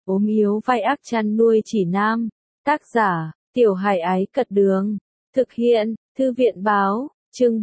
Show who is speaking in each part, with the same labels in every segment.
Speaker 1: ốm yếu vai ác chăn nuôi chỉ nam. Tác giả, Tiểu Hải Ái Cật Đường. Thực hiện, Thư viện Báo, chương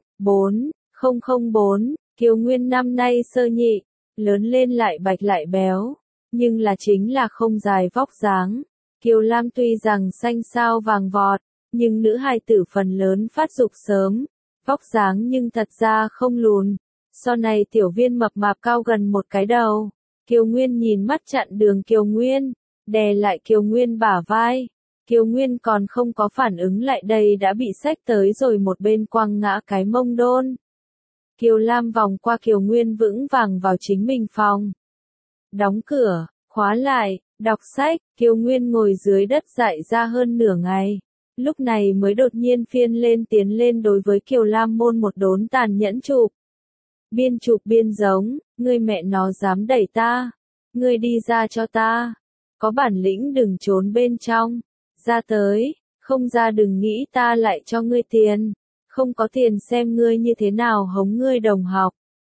Speaker 1: 4, Kiều Nguyên năm nay sơ nhị, lớn lên lại bạch lại béo, nhưng là chính là không dài vóc dáng. Kiều Lam tuy rằng xanh sao vàng vọt, nhưng nữ hài tử phần lớn phát dục sớm, vóc dáng nhưng thật ra không lùn. Sau này tiểu viên mập mạp cao gần một cái đầu. Kiều Nguyên nhìn mắt chặn đường Kiều Nguyên, đè lại Kiều Nguyên bả vai. Kiều Nguyên còn không có phản ứng lại đây đã bị xách tới rồi một bên quăng ngã cái mông đôn. Kiều Lam vòng qua Kiều Nguyên vững vàng vào chính mình phòng. Đóng cửa, khóa lại, đọc sách, Kiều Nguyên ngồi dưới đất dại ra hơn nửa ngày. Lúc này mới đột nhiên phiên lên tiến lên đối với Kiều Lam môn một đốn tàn nhẫn chụp. Biên chụp biên giống, ngươi mẹ nó dám đẩy ta. Ngươi đi ra cho ta. Có bản lĩnh đừng trốn bên trong. Ra tới, không ra đừng nghĩ ta lại cho ngươi tiền. Không có tiền xem ngươi như thế nào hống ngươi đồng học.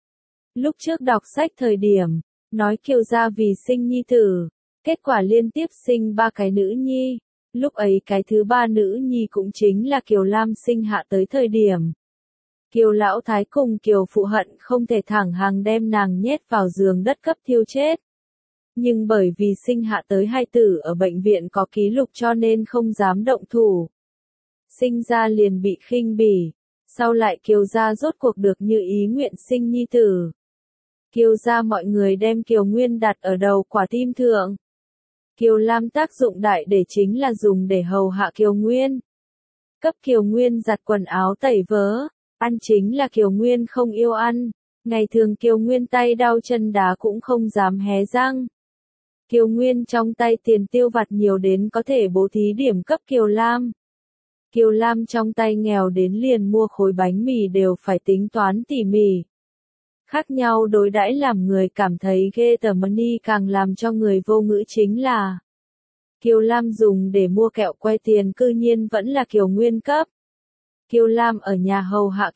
Speaker 1: Lúc trước đọc sách thời điểm, nói Kiều gia vì sinh nhi tử, kết quả liên tiếp sinh 3 cái nữ nhi. Lúc ấy cái thứ 3 nữ nhi cũng chính là Kiều Lam sinh hạ tới thời điểm. Kiều lão thái cùng Kiều phụ hận không thể thẳng hàng đem nàng nhét vào giường đất cấp thiêu chết. Nhưng bởi vì sinh hạ tới hai tử ở bệnh viện có ký lục cho nên không dám động thủ. Sinh ra liền bị khinh bỉ, sau lại Kiều gia rốt cuộc được như ý nguyện sinh nhi tử. Kiều gia mọi người đem Kiều Nguyên đặt ở đầu quả tim thượng. Kiều Lam tác dụng đại để chính là dùng để hầu hạ Kiều Nguyên. Cấp Kiều Nguyên giặt quần áo tẩy vớ, ăn chính là Kiều Nguyên không yêu ăn. Ngày thường Kiều Nguyên tay đau chân đá cũng không dám hé răng. Kiều Nguyên trong tay tiền tiêu vặt nhiều đến có thể bố thí điểm cấp Kiều Lam. Kiều Lam trong tay nghèo đến liền mua khối bánh mì đều phải tính toán tỉ mỉ. Khác nhau đối đãi làm người cảm thấy ghê tởm money càng làm cho người vô ngữ chính là Kiều Lam dùng để mua kẹo quay tiền cư nhiên vẫn là Kiều Nguyên cấp. Kiều Lam ở nhà hầu hạ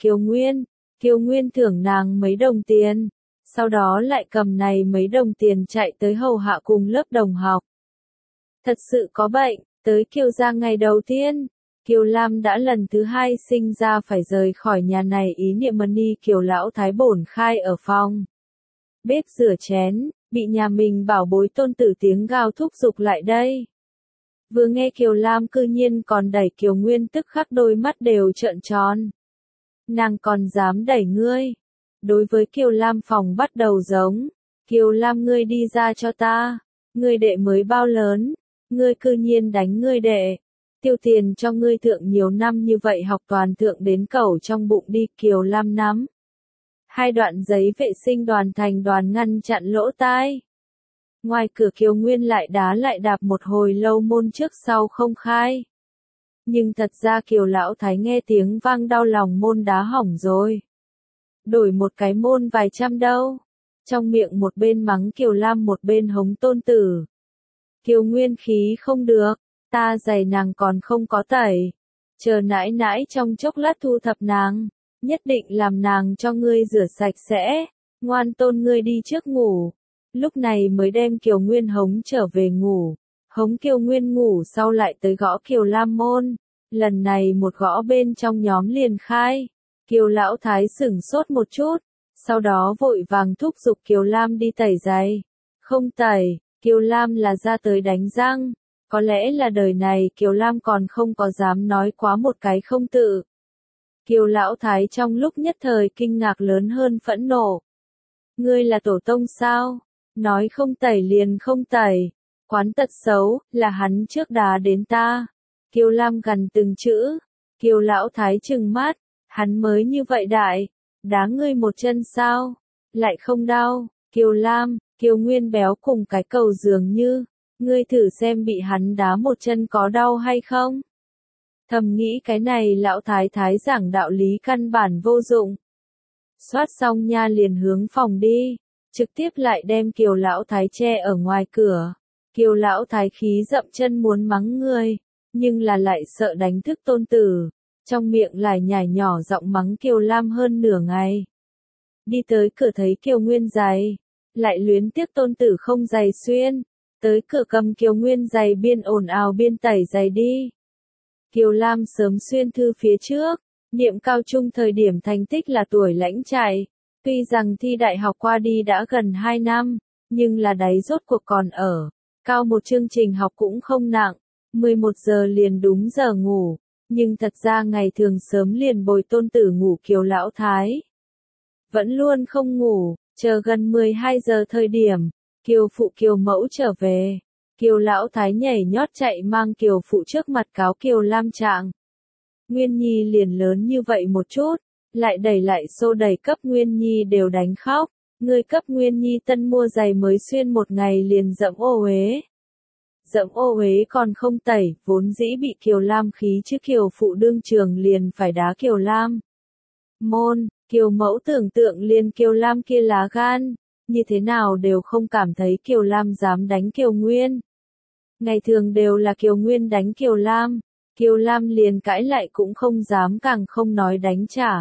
Speaker 1: Kiều Nguyên thưởng nàng mấy đồng tiền, sau đó lại cầm này mấy đồng tiền chạy tới hầu hạ cùng lớp đồng học. Thật sự có bệnh, tới Kiều gia ngày đầu tiên, Kiều Lam đã lần thứ 2 sinh ra phải rời khỏi nhà này ý niệm money Kiều lão thái bổn khai ở phòng bếp rửa chén, bị nhà mình bảo bối tôn tử tiếng gào thúc giục lại đây. Vừa nghe Kiều Lam cư nhiên còn đẩy Kiều Nguyên tức khắc đôi mắt đều trợn tròn. Nàng còn dám đẩy ngươi. Đối với Kiều Lam phòng bắt đầu giống. Kiều Lam ngươi đi ra cho ta. Ngươi đệ mới bao lớn. Ngươi cư nhiên đánh ngươi đệ. Tiêu tiền cho ngươi thượng nhiều năm như vậy học toàn thượng đến cẩu trong bụng đi. Kiều Lam nắm 2 đoạn giấy vệ sinh đoàn thành đoàn ngăn chặn lỗ tai. Ngoài cửa Kiều Nguyên lại đá một hồi lâu môn trước sau không khai. Nhưng thật ra Kiều lão thái nghe tiếng vang đau lòng môn đá hỏng rồi. Đổi một cái môn vài trăm đâu. Trong miệng một bên mắng Kiều Lam một bên hống tôn tử. Kiều Nguyên khí không được, ta giày nàng còn không có tẩy. Chờ nãi nãi trong chốc lát thu thập nàng, nhất định làm nàng cho ngươi rửa sạch sẽ. Ngoan tôn ngươi đi trước ngủ. Lúc này mới đem Kiều Nguyên hống trở về ngủ. Hống Kiều Nguyên ngủ sau lại tới gõ Kiều Lam môn. Lần này một gõ bên trong nhóm liền khai. Kiều lão thái sửng sốt một chút. Sau đó vội vàng thúc giục Kiều Lam đi tẩy giày. Không tẩy, Kiều Lam là ra tới đánh răng. Có lẽ là đời này Kiều Lam còn không có dám nói quá một cái không tự. Kiều lão thái trong lúc nhất thời kinh ngạc lớn hơn phẫn nộ. Ngươi là tổ tông sao? Nói không tẩy liền không tẩy. Quán tật xấu, là hắn trước đá đến ta. Kiều Lam gằn từng chữ. Kiều lão thái trừng mắt. Hắn mới như vậy đại. Đá ngươi một chân sao? Lại không đau. Kiều Lam, Kiều Nguyên béo cùng cái cầu dường như. Ngươi thử xem bị hắn đá một chân có đau hay không? Thầm nghĩ cái này lão thái thái giảng đạo lý căn bản vô dụng. Soát xong nha liền hướng phòng đi. Trực tiếp lại đem Kiều lão thái che ở ngoài cửa. Kiều lão thái khí dậm chân muốn mắng người, nhưng là lại sợ đánh thức tôn tử. Trong miệng lại nhảy nhỏ giọng mắng Kiều Lam hơn nửa ngày. Đi tới cửa thấy Kiều Nguyên giày, lại luyến tiếc tôn tử không giày xuyên. tới cửa cầm Kiều Nguyên giày biên ồn ào biên tẩy giày đi. Kiều Lam sớm xuyên thư phía trước, niệm cao trung thời điểm thành tích là tuổi lãnh chạy. Tuy rằng thi đại học qua đi đã gần 2 năm, nhưng là đáy rốt cuộc còn ở. Cao một chương trình học cũng không nặng, 11 giờ liền đúng giờ ngủ, nhưng thật ra ngày thường sớm liền bồi tôn tử ngủ Kiều Lão Thái. Vẫn luôn không ngủ, chờ gần 12 giờ thời điểm, Kiều phụ Kiều mẫu trở về. Kiều Lão Thái nhảy nhót chạy mang Kiều phụ trước mặt cáo Kiều Lam trạng. Nguyên Nhi liền lớn như vậy một chút, lại đẩy lại xô đẩy cấp Nguyên Nhi đều đánh khóc. Người cấp Nguyên Nhi tân mua giày mới xuyên một ngày liền dẫm ô uế. Dẫm ô uế còn không tẩy, vốn dĩ bị Kiều Lam khí chứ Kiều phụ đương trường liền phải đá Kiều Lam. Môn, Kiều mẫu tưởng tượng liền Kiều Lam kia lá gan, như thế nào đều không cảm thấy Kiều Lam dám đánh Kiều Nguyên. Ngày thường đều là Kiều Nguyên đánh Kiều Lam liền cãi lại cũng không dám càng không nói đánh trả.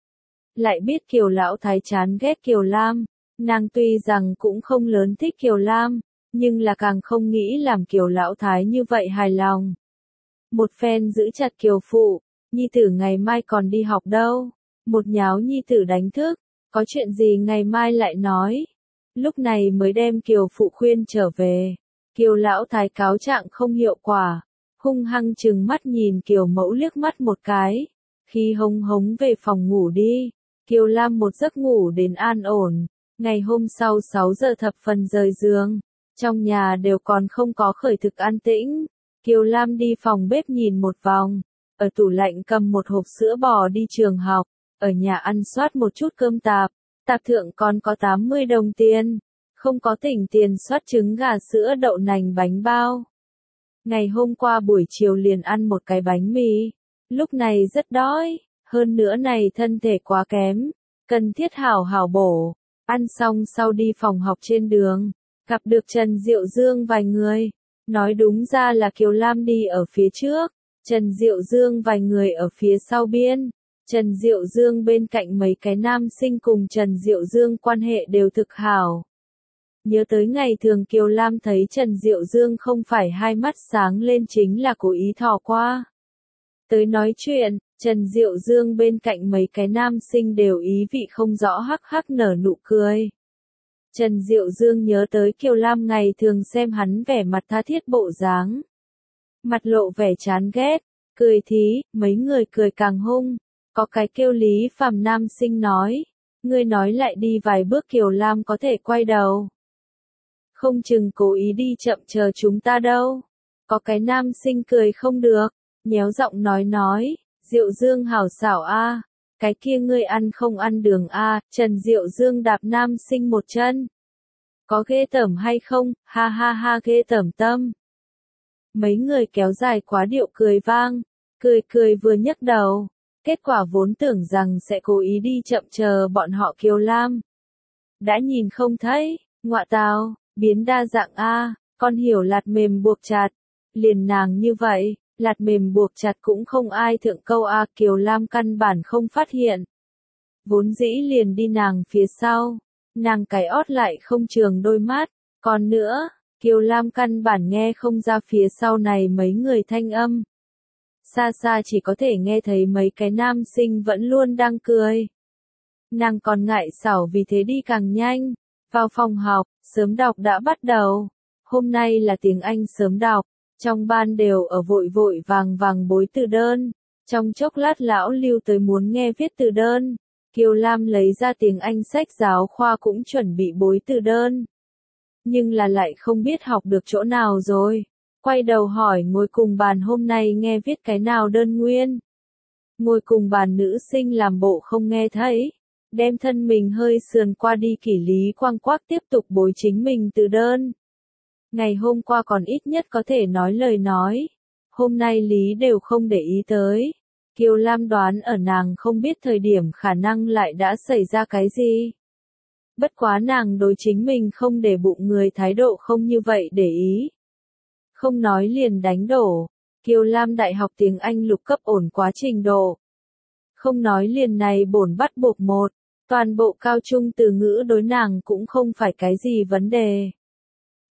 Speaker 1: Lại biết Kiều Lão Thái chán ghét Kiều Lam, nàng tuy rằng cũng không lớn thích Kiều Lam, nhưng là càng không nghĩ làm Kiều Lão Thái như vậy hài lòng. Một phen giữ chặt Kiều phụ, nhi tử ngày mai còn đi học đâu, một nháo nhi tử đánh thức, có chuyện gì ngày mai lại nói. Lúc này mới đem Kiều phụ khuyên trở về. Kiều Lão Thái cáo trạng không hiệu quả, hung hăng trừng mắt nhìn Kiều mẫu liếc mắt một cái, khi hống hống về phòng ngủ đi. Kiều Lam một giấc ngủ đến an ổn, ngày hôm sau 6 giờ thập phần rời giường, trong nhà đều còn không có khởi thực an tĩnh. Kiều Lam đi phòng bếp nhìn một vòng, ở tủ lạnh cầm một hộp sữa bò đi trường học, ở nhà ăn soát một chút cơm tạp, tạp thượng còn có 80 đồng tiền, không có tỉnh tiền soát trứng gà sữa đậu nành bánh bao. Ngày hôm qua buổi chiều liền ăn một cái bánh mì, lúc này rất đói, hơn nữa này thân thể quá kém, cần thiết hảo hảo bổ. Ăn xong sau đi phòng học trên đường, gặp được Trần Diệu Dương vài người, nói đúng ra là Kiều Lam đi ở phía trước, Trần Diệu Dương vài người ở phía sau biên. Trần Diệu Dương bên cạnh mấy cái nam sinh cùng Trần Diệu Dương quan hệ đều thực hảo. Nhớ tới ngày thường Kiều Lam thấy Trần Diệu Dương không phải hai mắt sáng lên chính là cố ý thò qua. Tới nói chuyện, Trần Diệu Dương bên cạnh mấy cái nam sinh đều ý vị không rõ hắc hắc nở nụ cười. Trần Diệu Dương nhớ tới Kiều Lam ngày thường xem hắn vẻ mặt tha thiết bộ dáng. Mặt lộ vẻ chán ghét, cười thí, mấy người cười càng hung. Có cái kêu Lý Phàm nam sinh nói, ngươi nói lại đi vài bước Kiều Lam có thể quay đầu. Không chừng cố ý đi chậm chờ chúng ta đâu. Có cái nam sinh cười không được, nhéo giọng nói, Diệu Dương hảo xảo a, cái kia ngươi ăn không ăn đường a. Trần Diệu Dương đạp nam sinh một chân. Có ghê tởm hay không, ha ha ha ghê tởm tâm. Mấy người kéo dài quá điệu cười vang, cười vừa nhấc đầu. Kết quả vốn tưởng rằng sẽ cố ý đi chậm chờ bọn họ Kiều Lam. Đã nhìn không thấy, ngọa tào, biến đa dạng a, con hiểu lạt mềm buộc chặt. Liền nàng như vậy, lạt mềm buộc chặt cũng không ai thượng câu a, Kiều Lam căn bản không phát hiện. Vốn dĩ liền đi nàng phía sau, nàng cái ót lại không trường đôi mắt, còn nữa, Kiều Lam căn bản nghe không ra phía sau này mấy người thanh âm. Xa xa chỉ có thể nghe thấy mấy cái nam sinh vẫn luôn đang cười. Nàng còn ngại xảo vì thế đi càng nhanh. Vào phòng học, sớm đọc đã bắt đầu. Hôm nay là tiếng Anh sớm đọc. Trong ban đều ở vội vội vàng bối từ đơn. Trong chốc lát lão Lưu tới muốn nghe viết từ đơn. Kiều Lam lấy ra tiếng Anh sách giáo khoa cũng chuẩn bị bối từ đơn. Nhưng là lại không biết học được chỗ nào rồi. Quay đầu hỏi ngồi cùng bàn hôm nay nghe viết cái nào đơn nguyên. Ngồi cùng bàn nữ sinh làm bộ không nghe thấy. Đem thân mình hơi sườn qua đi Kỷ Lý Quang Quác tiếp tục bối chính mình từ đơn. Ngày hôm qua còn ít nhất có thể nói lời nói. Hôm nay Lý đều không để ý tới. Kiều Lam đoán ở nàng không biết thời điểm khả năng lại đã xảy ra cái gì. Bất quá nàng đối chính mình không để bụng người thái độ không như vậy để ý. Không nói liền đánh đổ. Kiều Lam đại học tiếng Anh lục cấp ổn quá trình độ. Không nói liền này bổn bắt buộc một. Toàn bộ cao trung từ ngữ đối nàng cũng không phải cái gì vấn đề.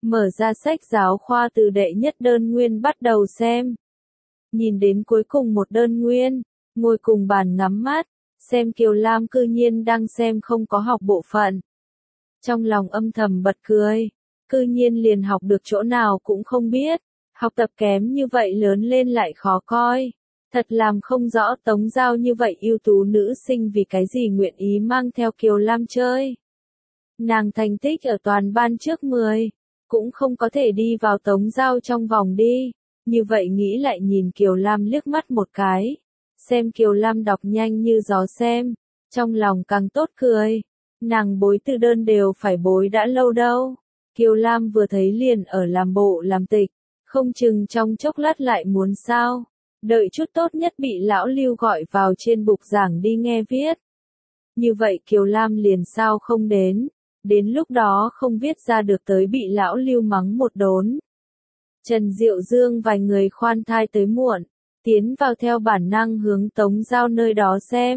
Speaker 1: mở ra sách giáo khoa từ đệ nhất đơn nguyên bắt đầu xem. Nhìn đến cuối cùng một đơn nguyên, ngồi cùng bàn ngắm mắt, xem Kiều Lam cư nhiên đang xem không có học bộ phận. Trong lòng âm thầm bật cười, cư nhiên liền học được chỗ nào cũng không biết, học tập kém như vậy lớn lên lại khó coi. Thật làm không rõ Tống Giao như vậy ưu tú nữ sinh vì cái gì nguyện ý mang theo Kiều Lam chơi. Nàng thành tích ở toàn ban trước 10, cũng không có thể đi vào Tống Giao trong vòng đi. Như vậy nghĩ lại nhìn Kiều Lam liếc mắt một cái. Xem Kiều Lam đọc nhanh như gió xem, trong lòng càng tốt cười. Nàng bối từ đơn đều phải bối đã lâu đâu. Kiều Lam vừa thấy liền ở làm bộ làm tịch, không chừng trong chốc lát lại muốn sao. Đợi chút tốt nhất bị lão Lưu gọi vào trên bục giảng đi nghe viết. Như vậy Kiều Lam liền sao không đến lúc đó không viết ra được tới bị lão Lưu mắng một đốn. Trần Diệu Dương vài người khoan thai tới muộn, tiến vào theo bản năng hướng Tống Giao nơi đó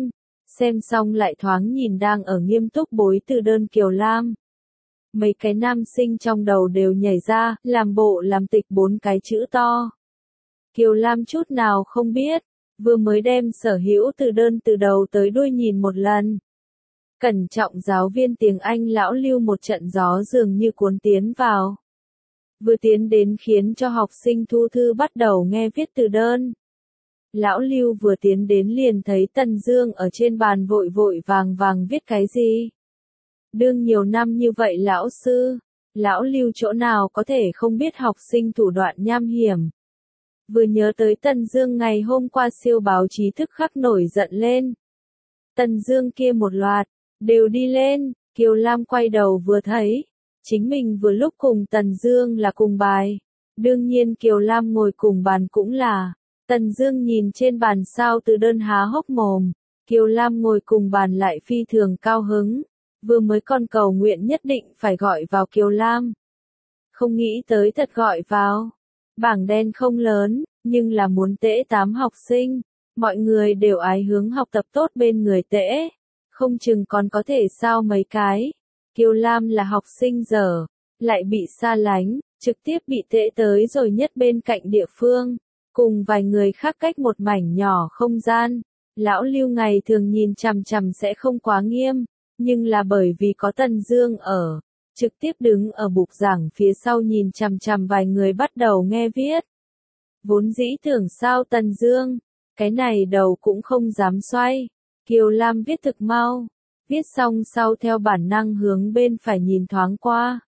Speaker 1: xem xong lại thoáng nhìn đang ở nghiêm túc bối từ đơn Kiều Lam. Mấy cái nam sinh trong đầu đều nhảy ra, làm bộ làm tịch 4 cái chữ to. Kiều Lam chút nào không biết, vừa mới đem sở hữu từ đơn từ đầu tới đuôi nhìn một lần. Cẩn trọng giáo viên tiếng Anh lão Lưu một trận gió dường như cuốn tiến vào. Vừa tiến đến khiến cho học sinh thu thư bắt đầu nghe viết từ đơn. Lão Lưu vừa tiến đến liền thấy Tần Dương ở trên bàn vội vội vàng vàng viết cái gì. Đương nhiều năm như vậy lão sư, lão Lưu chỗ nào có thể không biết học sinh thủ đoạn nham hiểm. Vừa nhớ tới Tần Dương ngày hôm qua siêu báo trí thức khắc nổi giận lên. Tần Dương kia một loạt, đều đi lên, Kiều Lam quay đầu vừa thấy. Chính mình vừa lúc cùng Tần Dương là cùng bài. Đương nhiên Kiều Lam ngồi cùng bàn cũng là. Tần Dương nhìn trên bàn sao từ đơn há hốc mồm. Kiều Lam ngồi cùng bàn lại phi thường cao hứng. Vừa mới còn cầu nguyện nhất định phải gọi vào Kiều Lam. Không nghĩ tới thật gọi vào. Bảng đen không lớn, nhưng là muốn tễ 8 học sinh. Mọi người đều ái hướng học tập tốt bên người tễ. Không chừng còn có thể sao mấy cái. Kiều Lam là học sinh dở, lại bị xa lánh, trực tiếp bị tễ tới rồi nhất bên cạnh địa phương, cùng vài người khác cách một mảnh nhỏ không gian. Lão Lưu ngày thường nhìn chằm chằm sẽ không quá nghiêm, nhưng là bởi vì có Tần Dương ở, trực tiếp đứng ở bục giảng phía sau nhìn chằm chằm vài người bắt đầu nghe viết. Vốn dĩ tưởng sao Tần Dương, cái này đầu cũng không dám xoay. Kiều Lam viết thực mau. Viết xong sau theo bản năng hướng bên phải nhìn thoáng qua.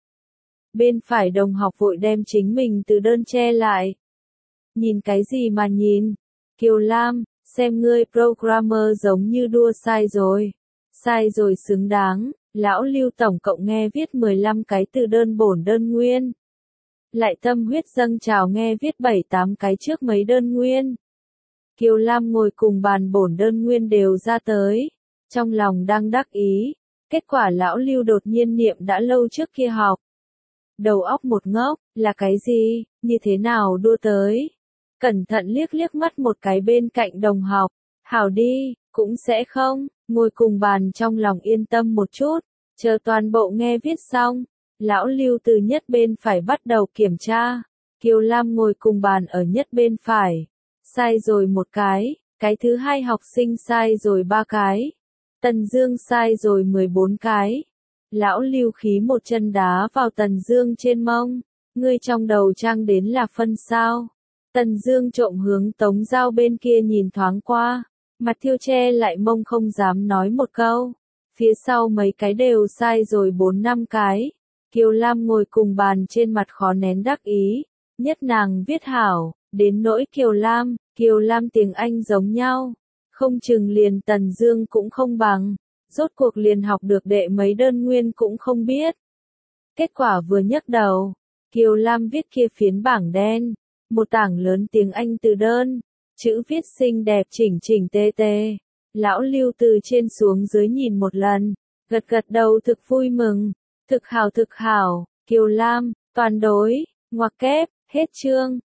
Speaker 1: Bên phải đồng học vội đem chính mình từ đơn che lại. Nhìn cái gì mà nhìn? Kiều Lam, xem ngươi programmer giống như đua sai rồi. Sai rồi xứng đáng, lão Lưu tổng cộng nghe viết 15 cái từ đơn bổn đơn nguyên. Lại tâm huyết dâng trào nghe viết 7-8 cái trước mấy đơn nguyên. Kiều Lam ngồi cùng bàn bổn đơn nguyên đều ra tới. Trong lòng đang đắc ý, kết quả lão Lưu đột nhiên niệm đã lâu trước kia học. Đầu óc một ngốc, là cái gì, như thế nào đua tới. Cẩn thận liếc liếc mắt một cái bên cạnh đồng học, hảo đi, cũng sẽ không, ngồi cùng bàn trong lòng yên tâm một chút, chờ toàn bộ nghe viết xong. Lão Lưu từ nhất bên phải bắt đầu kiểm tra, Kiều Lam ngồi cùng bàn ở nhất bên phải, sai rồi một cái thứ hai học sinh sai rồi 3 cái. Tần Dương sai rồi 14 cái. Lão Lưu khí một chân đá vào Tần Dương trên mông. Ngươi trong đầu trang đến là phân sao? Tần Dương trộm hướng Tống Giao bên kia nhìn thoáng qua. Mặt thiêu che lại mông không dám nói một câu. Phía sau mấy cái đều sai rồi 4-5 cái. Kiều Lam ngồi cùng bàn trên mặt khó nén đắc ý. Nhất nàng viết hảo, đến nỗi Kiều Lam tiếng Anh giống nhau. Không chừng liền Tần Dương cũng không bằng, rốt cuộc liền học được đệ mấy đơn nguyên cũng không biết. Kết quả vừa nhấc đầu, Kiều Lam viết kia phiến bảng đen, một tảng lớn tiếng Anh từ đơn, chữ viết xinh đẹp chỉnh chỉnh tề tề. Lão Lưu từ trên xuống dưới nhìn một lần, gật gật đầu thực vui mừng, thực hảo, Kiều Lam, toàn đối, ngoặc kép, hết chương.